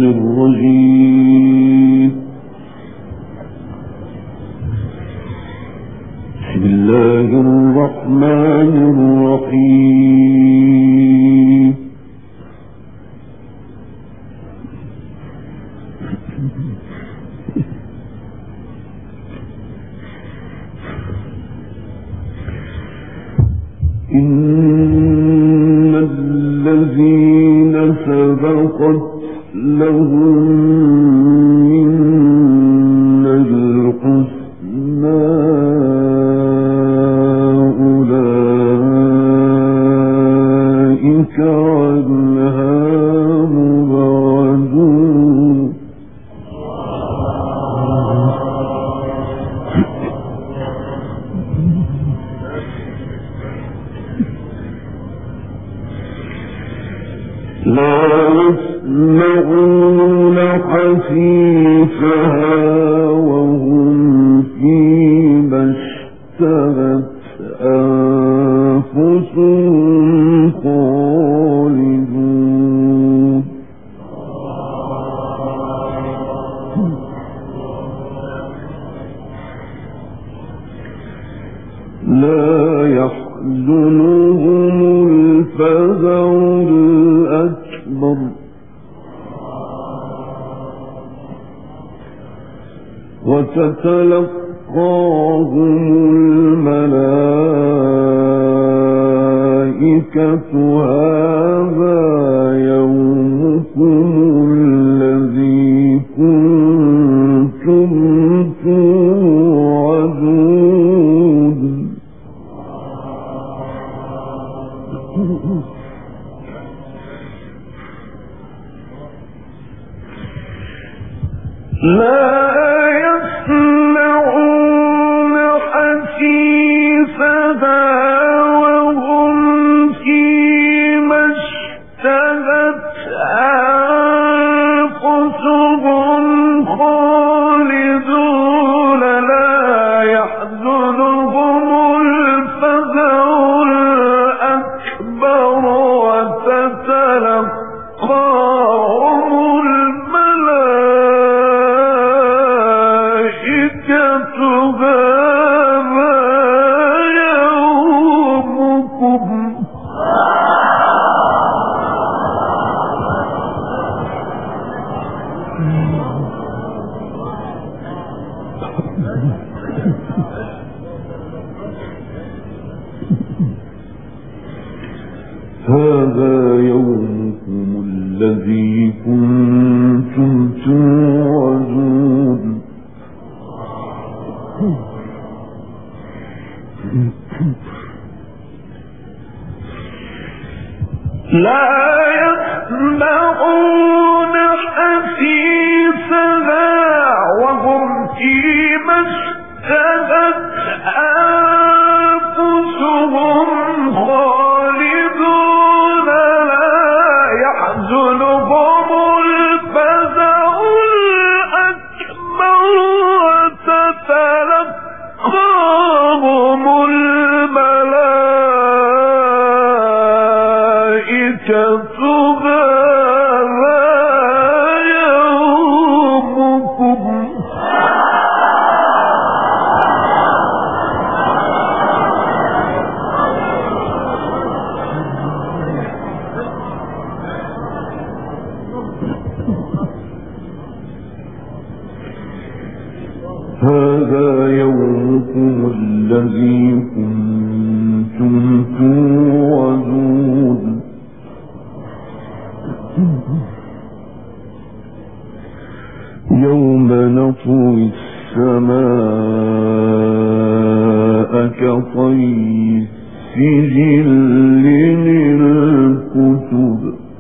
الرجيم. بسم الله الرحمن الرحيم. إن الذين سبقت لهم منا الحسنى أولئك عنها مبعدون. لا يسمعون حسيسها وهم فيما اشتهت أنفسهم خالدون. لا يحزنهم الفزع الأكبر وتتلقاهم الملائكة هذا يومكم الذي كنتم توعدون. لا يسمعون حسيسها وهم فيما اشتهت أنفسهم خالدون. لا يحزنهم الفزع الأكبر وتتلقاهم هذا يومكم الذي كنتم توعدون. لا يسمعون حسيسها وهم فيما اشتهت أنفسهم خالدون. لا يحزنهم الفزع الأكبر وتتلقاهم الملائكة هذا يومكم الذي كنتم توعدون. يوم نطوي السماء كطي السجل للكتب.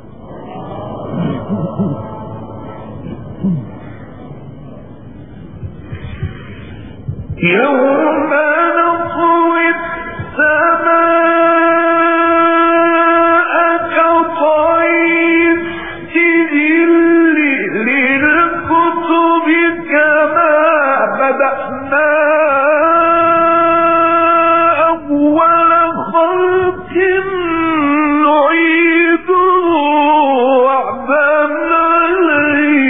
يوم نطوي السماء كطي السجل للكتب كما بدأنا أول خلق نعيده وعدا علينا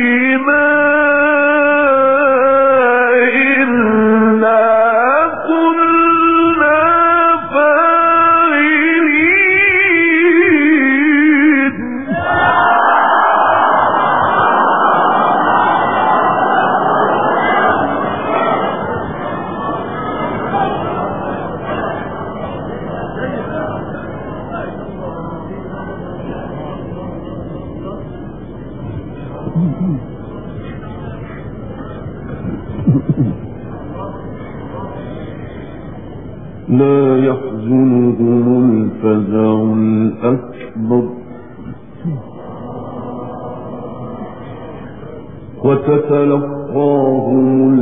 لا يحزنهم الفزع الأكبر وتتلقاهم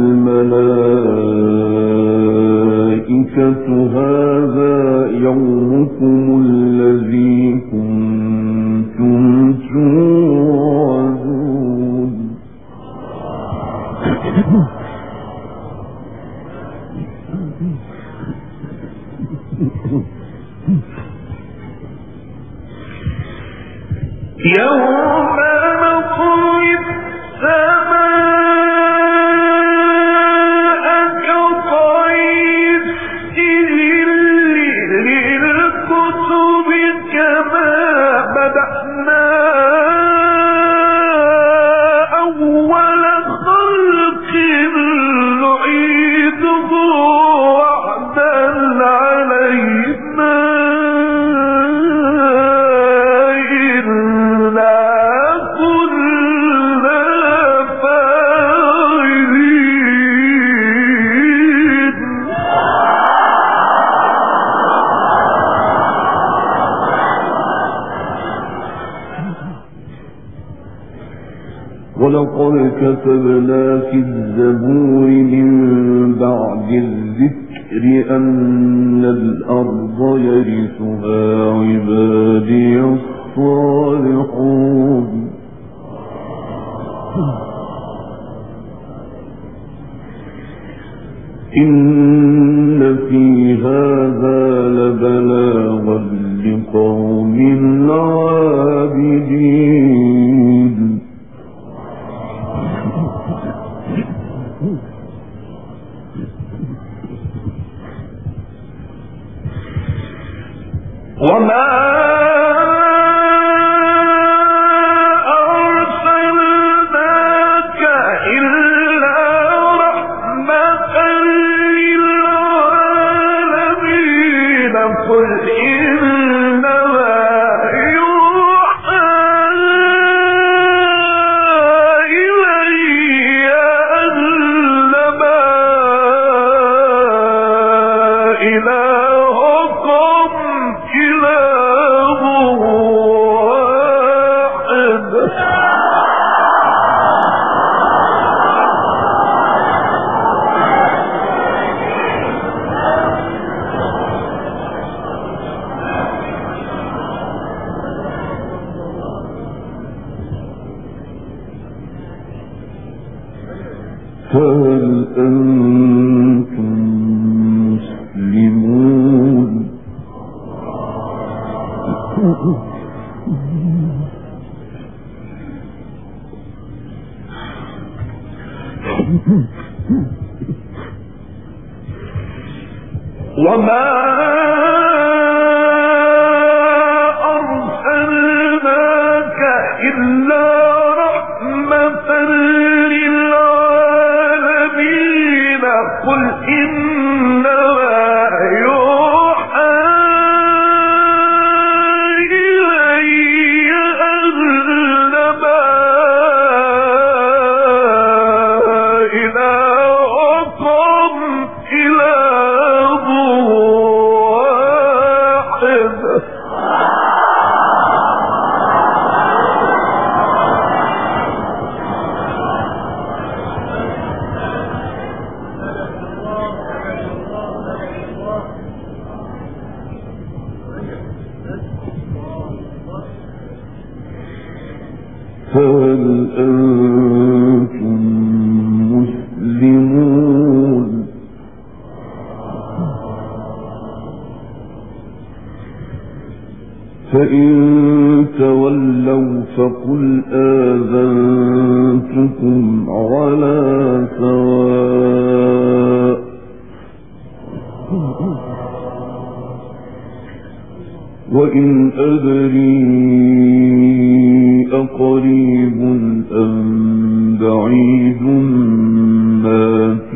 الملائكة هذا يومكم الذي كنتم توعدون يوم نطوي السماء كطي السجل للكتب كما بدأنا أول خلق نعيده وعدا علينا ولقد كتبنا في الزبور من بعد الذكر أن الأرض يرثها عبادي الصالحون إن في هذا لبلاغا لقوم عابدين وما أرسلناك إلا رحمة للعالمين قل إنما يوحى إلي أنما إلهكم إله واحد فهل أنتم مسلمون وما أرسلناك إلا رحمة للعالمين قل إنما يوحى إلي أنما إلهكم إله واحد فهل أنتم مسلمون فإن تولوا فقل آذنتكم على سواء وإن أدري أقريب أم بعيد ما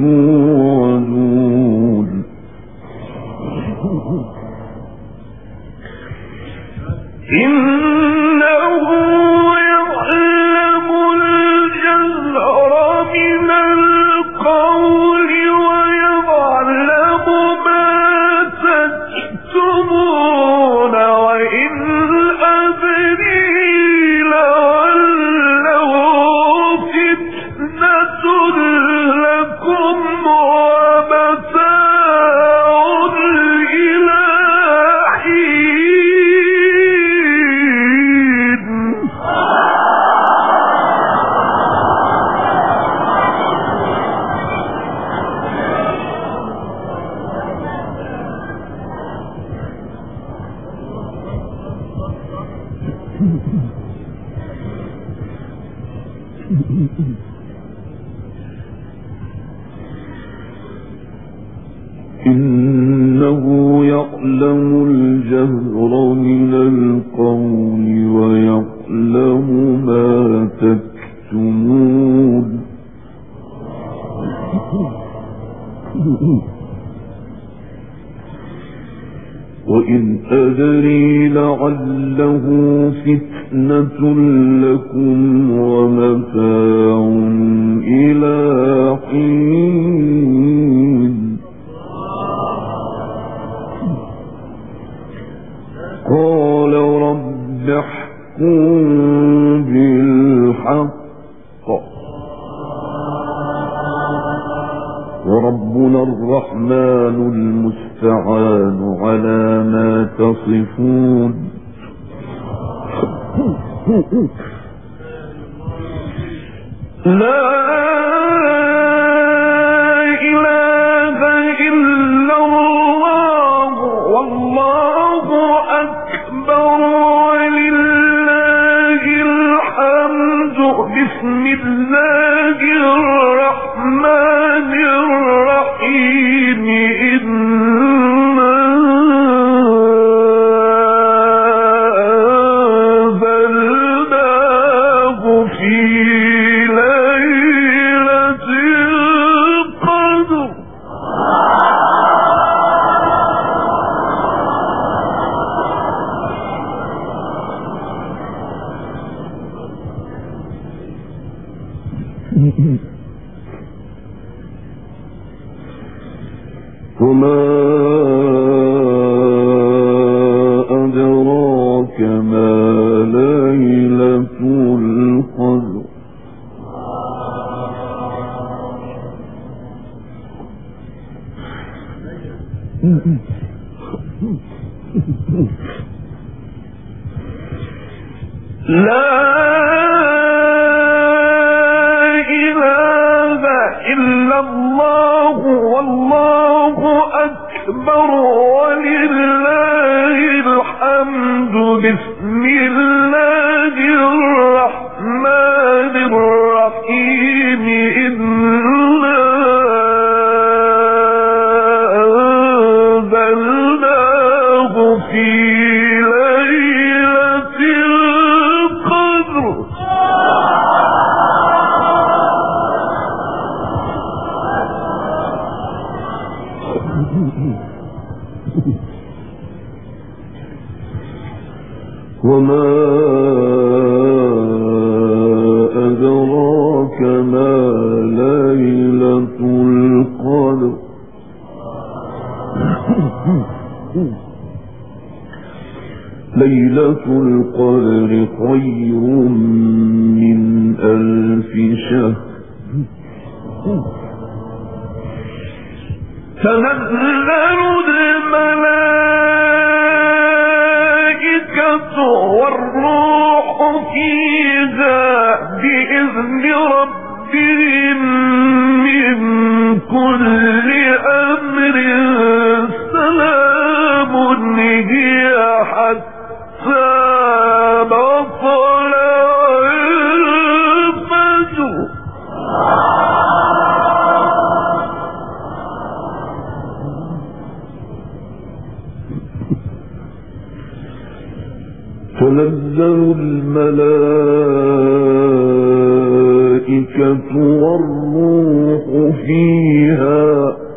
توعدون إنه يعلم إنه يعلم الجهر من القول ويعلم ما تكتمون وإن أدري لعله فتنة لكم ومتاع إلى حين قال رب احكم بالحق وربنا الرحمن المستعان على ما تصفون لا إله إلا الله والله أكبر ولله الحمد بسم الله الرحمن الرحيم إنا أنزلناه في ليلة القدر وما أدراك ما ليلة القدر لا إله إلا الله والله أكبر ولله الحمد بسم الله الرحمن الرحيم إنا أنزلناه في ليلة القدر وما أدراك ما ليلة القدر ليلة القدر خير من 1000 شهر تنزل الملائكة والروح فيها بإذن ربهم من كل أمر سلام هي حتى مطلع الفجر تنزل الملائكة والروح فيها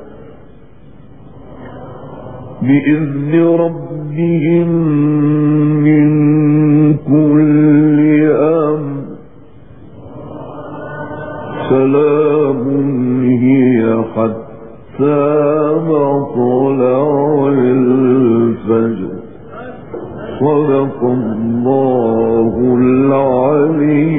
بإذن ربهم من كل أمر سلام هي حتى مطلع الفجر صدق الله العلي